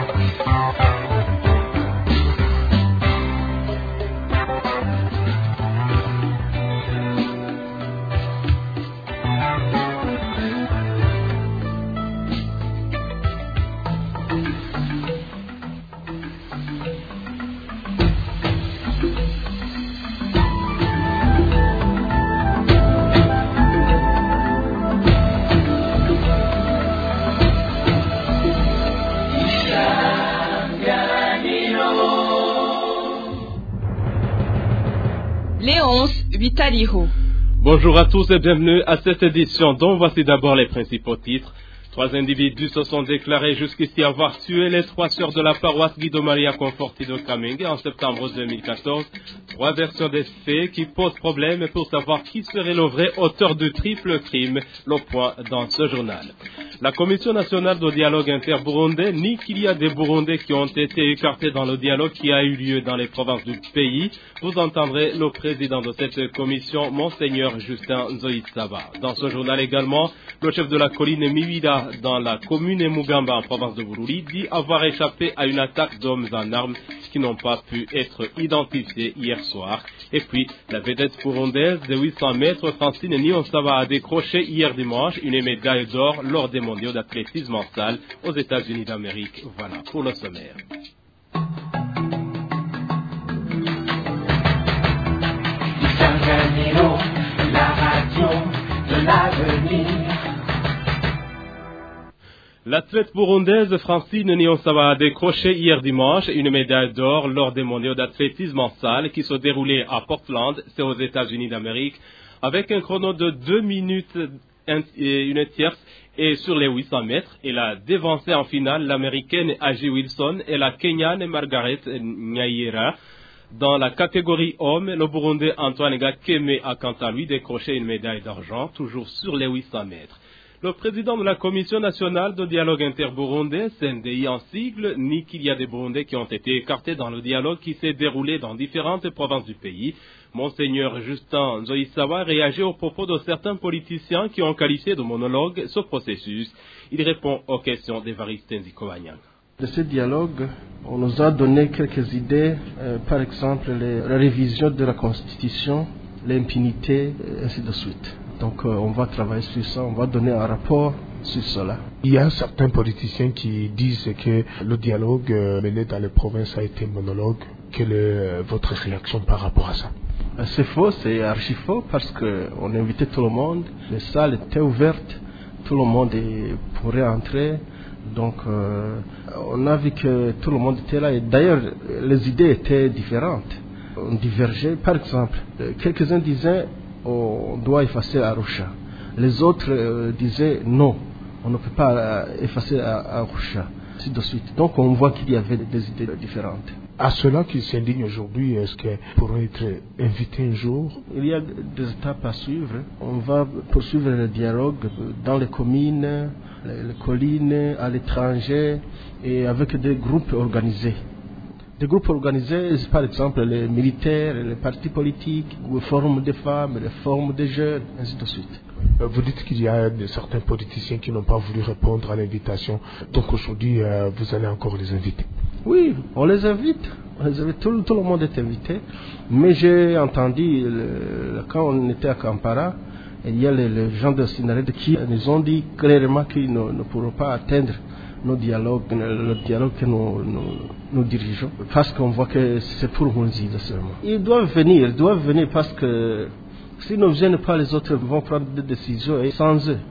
Léonce Vitaliho. Bonjour à tous et bienvenue à cette édition dont voici d'abord les principaux titres. 3 individus se sont déclarés jusqu'ici avoir tué les 3 sœurs de la paroisse Guido Maria Conforti de Kamenge en septembre 2014. 3 versions des faits qui posent problème pour savoir qui serait le vrai auteur du triple crime. Le point dans ce journal. La Commission nationale de dialogue inter-burundais nie qu'il y a des Burundais qui ont été écartés dans le dialogue qui a eu lieu dans les provinces du pays. Vous entendrez le président de cette commission, Monseigneur Justin Nzoïsaba. Dans ce journal également, le chef de la colline Miwida dans la commune Mugamba en province de Bururi dit avoir échappé à une attaque d'hommes en armes qui n'ont pas pu être identifiés hier soir. Et puis, la vedette burundaise de 800 mètres, Francine Niyonsaba, a décroché hier dimanche une médaille d'or lors des mondiaux d'athlétisme en salle aux États-Unis d'Amérique. Voilà pour le sommaire. La radio de l'avenir. L'athlète burundaise Francine Niyonsaba a décroché hier dimanche une médaille d'or lors des mondiaux d'athlétisme en salle qui se déroulaient à Portland, c'est aux États-Unis d'Amérique, avec un chrono de 2 minutes et une tierce et sur les 800 mètres. Elle a dévancé en finale l'américaine Aji Wilson et la kenyane Margaret Nyayira. Dans la catégorie homme, le Burundais Antoine Gakeme a quant à lui décroché une médaille d'argent, toujours sur les 800 mètres. Le président de la Commission nationale de dialogue inter-burundais, CNDI en sigle, nie qu'il y a des Burundais qui ont été écartés dans le dialogue qui s'est déroulé dans différentes provinces du pays. Monseigneur Justin Nzoïsaba réagit aux propos de certains politiciens qui ont qualifié de monologue ce processus. Il répond aux questions d'Évariste Nzikobanyang. De ce dialogue, on nous a donné quelques idées, par exemple la révision de la Constitution, l'impunité, et ainsi de suite. Donc on va travailler sur ça, on va donner un rapport sur cela. Il y a certains politiciens qui disent que le dialogue mené dans les provinces a été monologue. Quelle est votre réaction par rapport à ça? C'est faux, c'est archi faux parce qu'on invitait tout le monde, les salles étaient ouvertes, tout le monde pourrait entrer. Donc on a vu que tout le monde était là et d'ailleurs les idées étaient différentes, on divergeait. Par exemple, quelques-uns disaient on doit effacer Arusha, les autres disaient non, on ne peut pas effacer Arusha, ainsi de suite. Donc on voit qu'il y avait des idées différentes. À ceux-là qui s'indignent aujourd'hui, est-ce qu'ils pourront être invités un jour? Il y a des étapes à suivre. On va poursuivre le dialogue dans les communes, les collines, à l'étranger et avec des groupes organisés. Des groupes organisés, par exemple les militaires, les partis politiques, les forums des femmes, les forums des jeunes, ainsi de suite. Vous dites qu'il y a certains politiciens qui n'ont pas voulu répondre à l'invitation. Donc aujourd'hui, vous allez encore les inviter? Oui, on les invite. Tout le monde est invité. Mais j'ai entendu, quand on était à Kampala, il y a les gens de Sinared qui nous ont dit clairement qu'ils ne pourront pas atteindre le dialogue que nous dirigeons, parce qu'on voit que c'est pour Mounzida seulement. Ils doivent venir parce que s'ils ne viennent pas, les autres vont prendre des décisions et sans eux.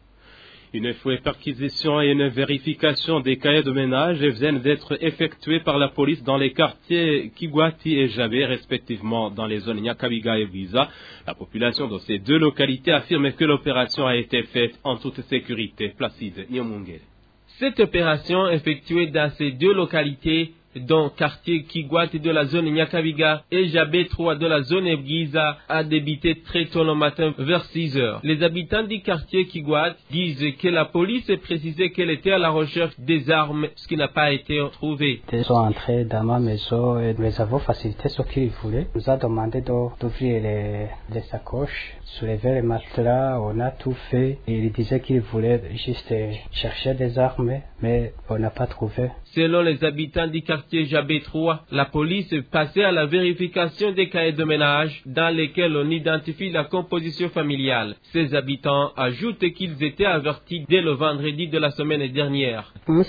Une perquisition et une vérification des cahiers de ménage viennent d'être effectuées par la police dans les quartiers Kigwati et Jabé, respectivement dans les zones Nyakabiga et Wiza. La population de ces deux localités affirme que l'opération a été faite en toute sécurité. Placide Nyamungere. Cette opération effectuée dans ces deux localités dont quartier Kigwat de la zone Nyakabiga et Jabé 3 de la zone Ebgiza, a débuté très tôt le matin vers 6 heures. Les habitants du quartier Kigwat disent que la police précisait qu'elle était à la recherche des armes, ce qui n'a pas été trouvé. Ils sont entrés dans ma maison et nous avons facilité ce qu'ils voulaient. On nous a demandé d'ouvrir les sacoches, soulever les matelas, on a tout fait. Et ils disaient qu'ils voulaient juste chercher des armes, mais on n'a pas trouvé. Selon les habitants du quartier Jabé 3, la police passait à la vérification des cahiers de ménage dans lesquels on identifie la composition familiale. Ces habitants ajoutent qu'ils étaient avertis dès le vendredi de la semaine dernière. Ils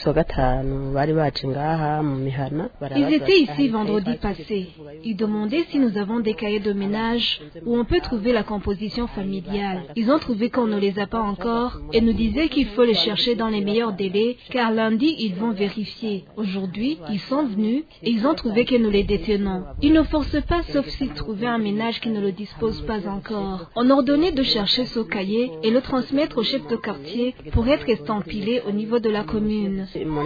étaient ici vendredi passé. Ils demandaient si nous avons des cahiers de ménage où on peut trouver la composition familiale. Ils ont trouvé qu'on ne les a pas encore et nous disaient qu'il faut les chercher dans les meilleurs délais car lundi ils vont vérifier. Aujourd'hui, ils sont venus et ils ont trouvé que nous les détenons. Ils ne forcent pas sauf s'ils trouvaient un ménage qui ne le dispose pas encore. On ordonnait de chercher ce cahier et le transmettre au chef de quartier pour être estampillé au niveau de la commune.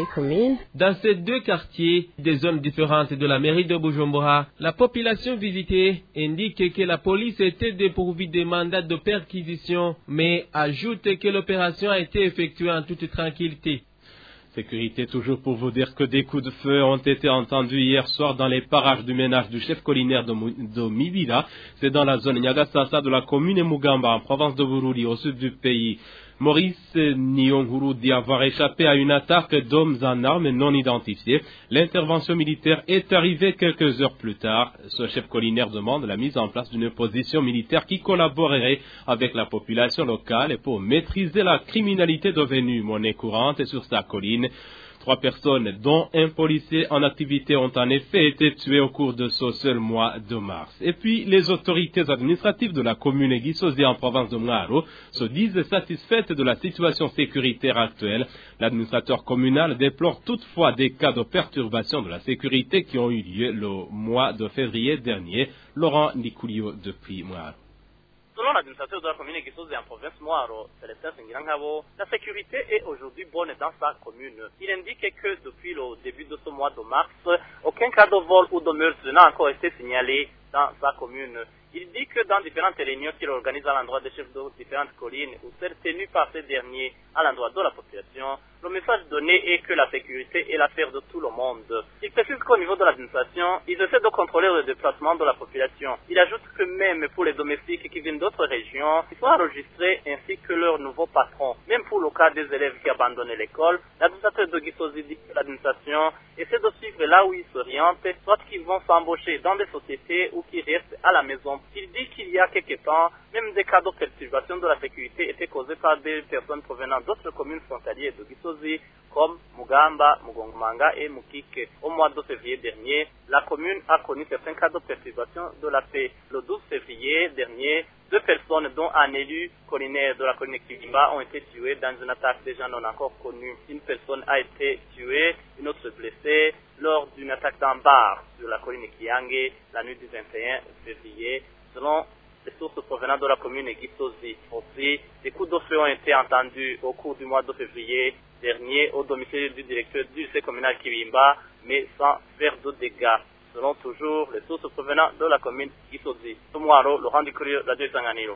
Dans ces deux quartiers, des zones différentes de la mairie de Bujumbura, la population visitée indique que la police était dépourvue des mandats de perquisition, mais ajoute que l'opération a été effectuée en toute tranquillité. Sécurité toujours pour vous dire que des coups de feu ont été entendus hier soir dans les parages du ménage du chef collinaire de Mibila. C'est dans la zone Nyagasasa de la commune Mugamba en province de Bururi au sud du pays. Maurice Nyonguru dit avoir échappé à une attaque d'hommes en armes non identifiés. L'intervention militaire est arrivée quelques heures plus tard. Ce chef collinaire demande la mise en place d'une position militaire qui collaborerait avec la population locale pour maîtriser la criminalité devenue monnaie courante sur sa colline. 3 personnes, dont un policier en activité, ont en effet été tuées au cours de ce seul mois de mars. Et puis, les autorités administratives de la commune Gisozi en province de Mwaro se disent satisfaites de la situation sécuritaire actuelle. L'administrateur communal déplore toutefois des cas de perturbation de la sécurité qui ont eu lieu le mois de février dernier. Laurent Nicoulio depuis Mwaro. Selon l'administrateur de la commune Gisozi en province Mwaro, Célestin Sengirangabo, la sécurité est aujourd'hui bonne dans sa commune. Il indique que depuis le début de ce mois de mars, aucun cas de vol ou de meurtre n'a encore été signalé dans sa commune. Il dit que dans différentes réunions qu'il organise à l'endroit des chefs de différentes collines ou celles tenues par ces derniers à l'endroit de la population, le message donné est que la sécurité est l'affaire de tout le monde. Il précise qu'au niveau de l'administration, ils essaient de contrôler le déplacement de la population. Il ajoute que même pour les domestiques qui viennent d'autres régions, ils sont enregistrés ainsi que leurs nouveaux patrons. Même pour le cas des élèves qui abandonnent l'école, l'administrateur de Gisozi dit que l'administration essaie de suivre là où ils s'orientent, soit qu'ils vont s'embaucher dans des sociétés ou qu'ils restent à la maison. Il dit qu'il y a quelques temps, même des cas de perturbation de la sécurité étaient causés par des personnes provenant d'autres communes frontalières de Gisozi, comme Mugamba, Mugongomanga et Mukike. Au mois de février dernier, la commune a connu certains cas de perturbation de la paix. Le 12 février dernier, 2 personnes, dont un élu collinaire de la commune Kibimba, ont été tuées dans une attaque des gens non encore connus. Une personne a été tuée, une autre blessée, lors d'une attaque d'un bar sur la colline Kiange, la nuit du 21 février. Selon les sources provenant de la commune Gisozi. Aussi, des coups de feu ont été entendus au cours du mois de février dernier au domicile du directeur du lycée communal Kibimba, mais sans faire de dégâts. Selon toujours les sources provenant de la commune Gisozi. Tumwaro, Laurent Dikorio, Radio Isanganiro.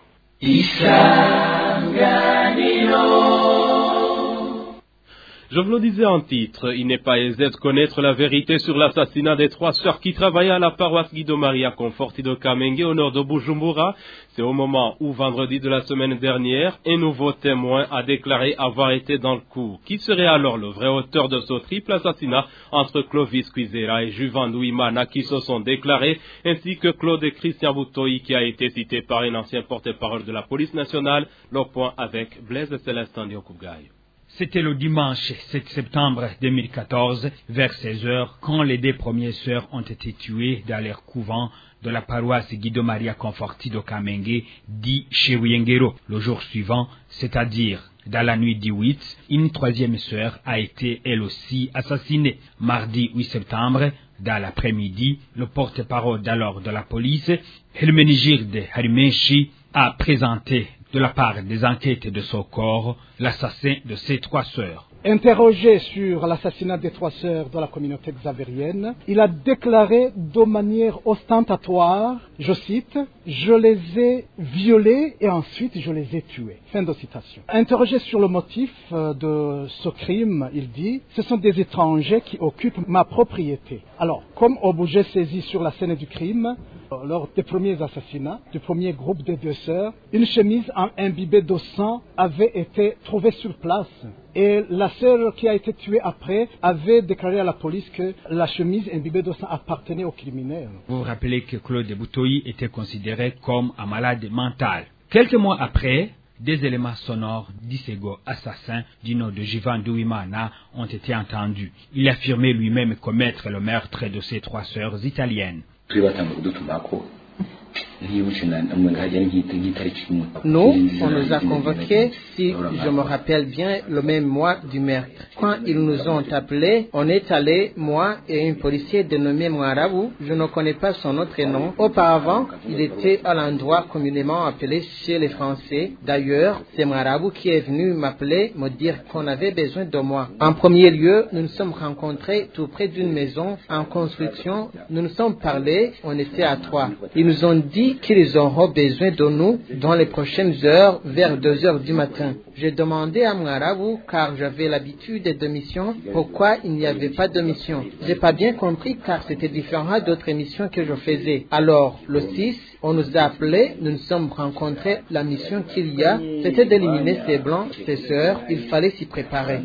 Je vous le disais en titre, il n'est pas aisé de connaître la vérité sur l'assassinat des 3 sœurs qui travaillaient à la paroisse Guido Maria Conforti de Kamenge au nord de Bujumbura. C'est au moment où, vendredi de la semaine dernière, un nouveau témoin a déclaré avoir été dans le coup. Qui serait alors le vrai auteur de ce triple assassinat entre Clovis Kwizera et Juvan Douimana qui se sont déclarés, ainsi que Claude Christian Boutoï qui a été cité par un ancien porte-parole de la police nationale, le point avec Blaise Célestin Diokougaï. C'était le dimanche 7 septembre 2014, vers 16h, quand les 2 premières sœurs ont été tuées dans leur couvent de la paroisse Guido Maria Conforti de Kamenge, dit Chewiyengero. Le jour suivant, c'est-à-dire dans la nuit du 8, une 3e sœur a été elle aussi assassinée. Mardi 8 septembre, dans l'après-midi, le porte-parole d'alors de la police, Hermenegilde Harimenchi, a présenté de la part des enquêtes de son corps l'assassin de ses 3 sœurs. Interrogé sur l'assassinat des 3 sœurs de la communauté xavérienne, il a déclaré de manière ostentatoire, je cite, « Je les ai violées et ensuite je les ai tuées ». Fin de citation. Interrogé sur le motif de ce crime, il dit « Ce sont des étrangers qui occupent ma propriété ». Alors, comme objet saisi sur la scène du crime, lors des premiers assassinats du premier groupe des 2 sœurs, une chemise imbibée de sang avait été trouvée sur place. Et la sœur qui a été tuée après avait déclaré à la police que la chemise imbibée de sang appartenait aux criminels. Vous vous rappelez que Claude Boutoyi était considéré comme un malade mental. Quelques mois après, des éléments sonores d'Isego, assassin du nom de Jivan Douimana, ont été entendus. Il affirmait lui-même commettre le meurtre de ses 3 sœurs italiennes. Nous, on nous a convoqués, si je me rappelle bien, le même mois du meurtre. Quand ils nous ont appelés, on est allé, moi et un policier dénommé Mouarabou, je ne connais pas son autre nom. Auparavant, il était à l'endroit communément appelé chez les Français. D'ailleurs, c'est Mouarabou qui est venu m'appeler, me dire qu'on avait besoin de moi. En premier lieu, nous nous sommes rencontrés tout près d'une maison en construction. Nous nous sommes parlé, on était à 3. Ils nous ont dit qu'ils auront besoin de nous dans les prochaines heures, vers 2 heures du matin. J'ai demandé à Mouarabou, car j'avais l'habitude de missions, pourquoi il n'y avait pas de mission. J'ai pas bien compris, car c'était différent d'autres missions que je faisais. Alors, le 6, on nous a appelés, nous nous sommes rencontrés. La mission qu'il y a, c'était d'éliminer ces blancs, ces sœurs. Il fallait s'y préparer.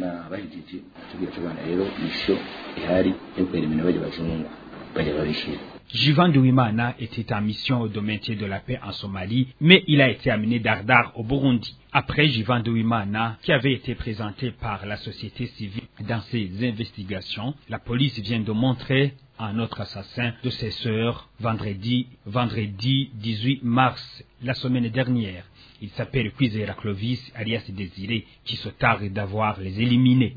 Jivan Douimana était en mission de maintien de la paix en Somalie, mais il a été amené d'Ardar au Burundi. Après Jivan Douimana, qui avait été présenté par la société civile dans ses investigations, la police vient de montrer un autre assassin de ses sœurs vendredi 18 mars, la semaine dernière. Il s'appelle Kwizera Clovis, alias Désiré, qui se targue d'avoir les éliminés.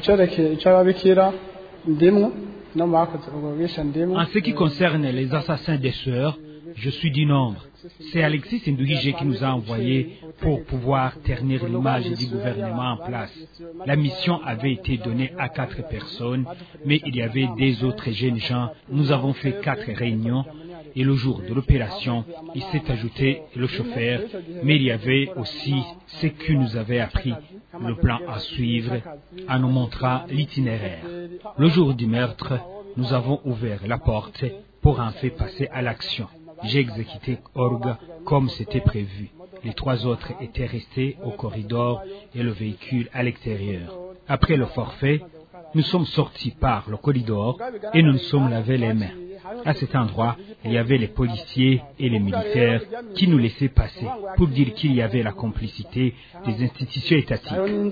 En ce qui concerne les assassins des sœurs, je suis du nombre. C'est Alexis Ndouhije qui nous a envoyés pour pouvoir ternir l'image du gouvernement en place. La mission avait été donnée à 4 personnes, mais il y avait des autres jeunes gens. Nous avons fait 4 réunions et le jour de l'opération, il s'est ajouté le chauffeur, mais il y avait aussi ce que nous avait appris, le plan à suivre, en nous montrant l'itinéraire. Le jour du meurtre, nous avons ouvert la porte pour en faire passer à l'action. J'ai exécuté Orga comme c'était prévu. Les 3 autres étaient restés au corridor et le véhicule à l'extérieur. Après le forfait, nous sommes sortis par le corridor et nous nous sommes lavé les mains. À cet endroit, il y avait les policiers et les militaires qui nous laissaient passer pour dire qu'il y avait la complicité des institutions étatiques.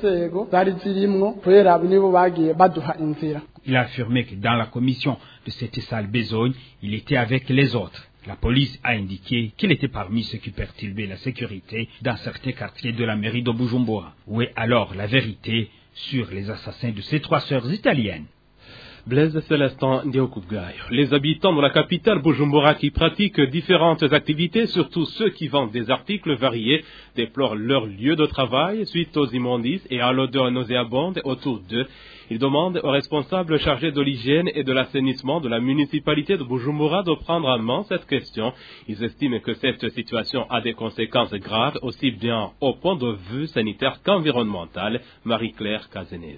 Il a affirmé que dans la commission de cette salle besogne, il était avec les autres. La police a indiqué qu'il était parmi ceux qui perturbaient la sécurité dans certains quartiers de la mairie de Bujumbura. Où est alors la vérité sur les assassins de ces 3 sœurs italiennes? Blaise Célestin Ndiokougaï. Les habitants de la capitale Bujumbura qui pratiquent différentes activités, surtout ceux qui vendent des articles variés, déplorent leur lieu de travail suite aux immondices et à l'odeur nauséabonde autour d'eux. Ils demandent aux responsables chargés de l'hygiène et de l'assainissement de la municipalité de Bujumbura de prendre en main cette question. Ils estiment que cette situation a des conséquences graves, aussi bien au point de vue sanitaire qu'environnemental. Marie-Claire Cazenez.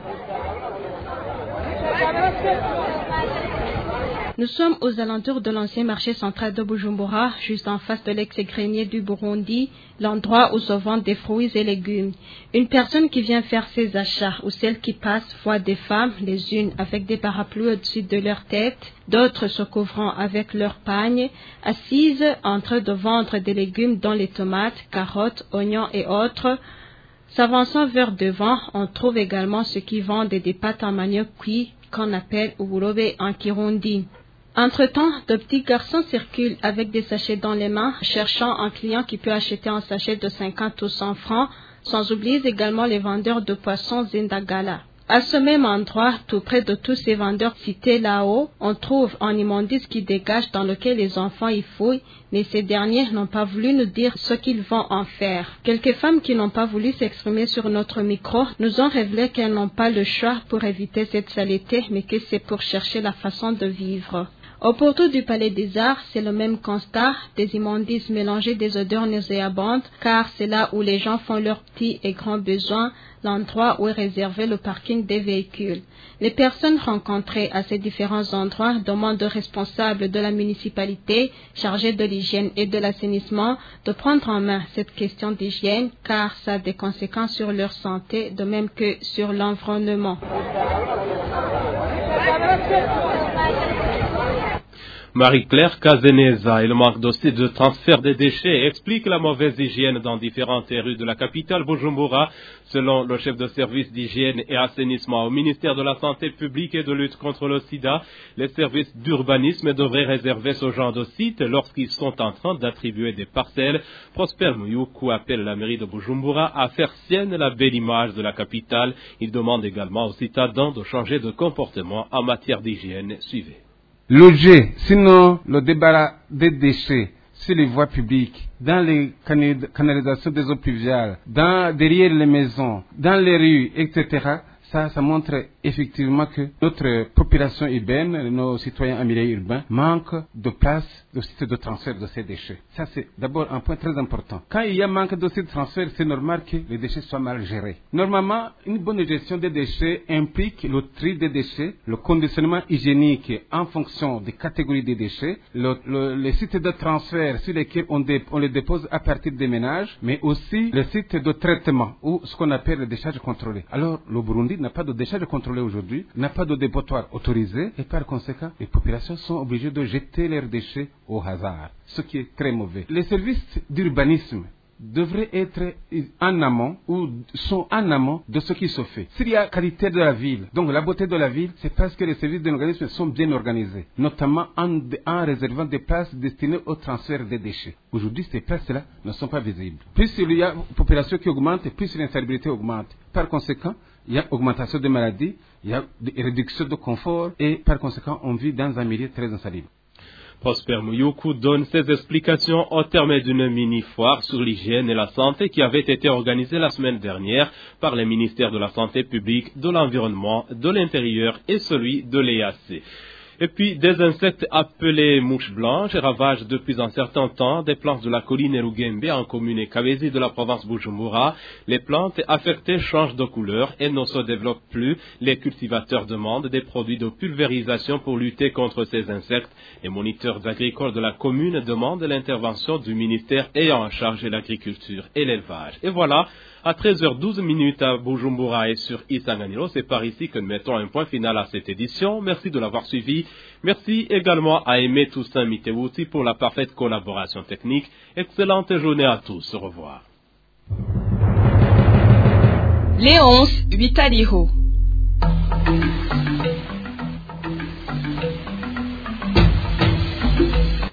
Nous sommes aux alentours de l'ancien marché central de Bujumbura, juste en face de l'ex-grenier du Burundi, l'endroit où se vendent des fruits et légumes. Une personne qui vient faire ses achats ou celle qui passe voit des femmes, les unes avec des parapluies au-dessus de leur tête, d'autres se couvrant avec leurs pagnes, assises en train de vendre des légumes dont les tomates, carottes, oignons et autres. S'avançant vers devant, on trouve également ceux qui vendent des pâtes en manioc cuit qu'on appelle uburobe en Kirundi. Entre-temps, de petits garçons circulent avec des sachets dans les mains, cherchant un client qui peut acheter un sachet de 50 ou 100 francs, sans oublier également les vendeurs de poissons Zindagala. À ce même endroit, tout près de tous ces vendeurs cités là-haut, on trouve un immondice qui dégage dans lequel les enfants y fouillent, mais ces derniers n'ont pas voulu nous dire ce qu'ils vont en faire. Quelques femmes qui n'ont pas voulu s'exprimer sur notre micro nous ont révélé qu'elles n'ont pas le choix pour éviter cette saleté, mais que c'est pour chercher la façon de vivre. Au pourtour du Palais des Arts, c'est le même constat, des immondices mélangés des odeurs nauséabondes, car c'est là où les gens font leurs petits et grands besoins, l'endroit où est réservé le parking des véhicules. Les personnes rencontrées à ces différents endroits demandent aux responsables de la municipalité, chargés de l'hygiène et de l'assainissement, de prendre en main cette question d'hygiène, car ça a des conséquences sur leur santé, de même que sur l'environnement. Marie-Claire Cazeneza et le manque aussi de transfert des déchets expliquent la mauvaise hygiène dans différentes rues de la capitale Bujumbura. Selon le chef de service d'hygiène et assainissement au ministère de la Santé publique et de lutte contre le sida, les services d'urbanisme devraient réserver ce genre de sites lorsqu'ils sont en train d'attribuer des parcelles. Prosper Mouyoukou appelle la mairie de Bujumbura à faire sienne la belle image de la capitale. Il demande également aux citadins de changer de comportement en matière d'hygiène. Suivez. Loger, sinon le débarras des déchets sur les voies publiques, dans les canalisations des eaux pluviales, derrière les maisons, dans les rues, etc. Ça montre effectivement que notre population urbaine, nos citoyens en milieu urbain, manquent de place de site de transfert de ces déchets. Ça, c'est d'abord un point très important. Quand il y a manque de site de transfert, c'est normal que les déchets soient mal gérés. Normalement, une bonne gestion des déchets implique le tri des déchets, le conditionnement hygiénique en fonction des catégories des déchets, les sites de transfert sur lesquels on les dépose à partir des ménages, mais aussi le site de traitement ou ce qu'on appelle le décharge contrôlé. Alors, le Burundi n'a pas de décharge contrôlé aujourd'hui, n'a pas de dépotoir autorisé et par conséquent, les populations sont obligées de jeter leurs déchets au hasard, ce qui est très mauvais. Les services d'urbanisme devraient être en amont ou sont en amont de ce qui se fait. S'il y a qualité de la ville, donc la beauté de la ville, c'est parce que les services d'urbanisme sont bien organisés, notamment en réservant des places destinées au transfert des déchets. Aujourd'hui, ces places-là ne sont pas visibles. Plus il y a une population qui augmente, plus l'insalubrité augmente. Par conséquent, il y a augmentation des maladies, il y a des réductions de confort et par conséquent, on vit dans un milieu très insalubre. Prosper Mouyoukou donne ses explications au terme d'une mini-foire sur l'hygiène et la santé qui avait été organisée la semaine dernière par les ministères de la Santé publique, de l'Environnement, de l'Intérieur et celui de l'EAC. Et puis, des insectes appelés mouches blanches ravagent depuis un certain temps des plantes de la colline Erugembe en commune Kabezi de la province Bujumbura. Les plantes affectées changent de couleur et ne se développent plus. Les cultivateurs demandent des produits de pulvérisation pour lutter contre ces insectes. Les moniteurs agricoles de la commune demandent l'intervention du ministère ayant en charge l'agriculture et l'élevage. Et voilà. À 13h12 à Bujumbura et sur Isanganiro, c'est par ici que nous mettons un point final à cette édition. Merci de l'avoir suivi. Merci également à Aimé Toussaint Mitewuti pour la parfaite collaboration technique. Excellente journée à tous. Au revoir. Léonce Vitaliho.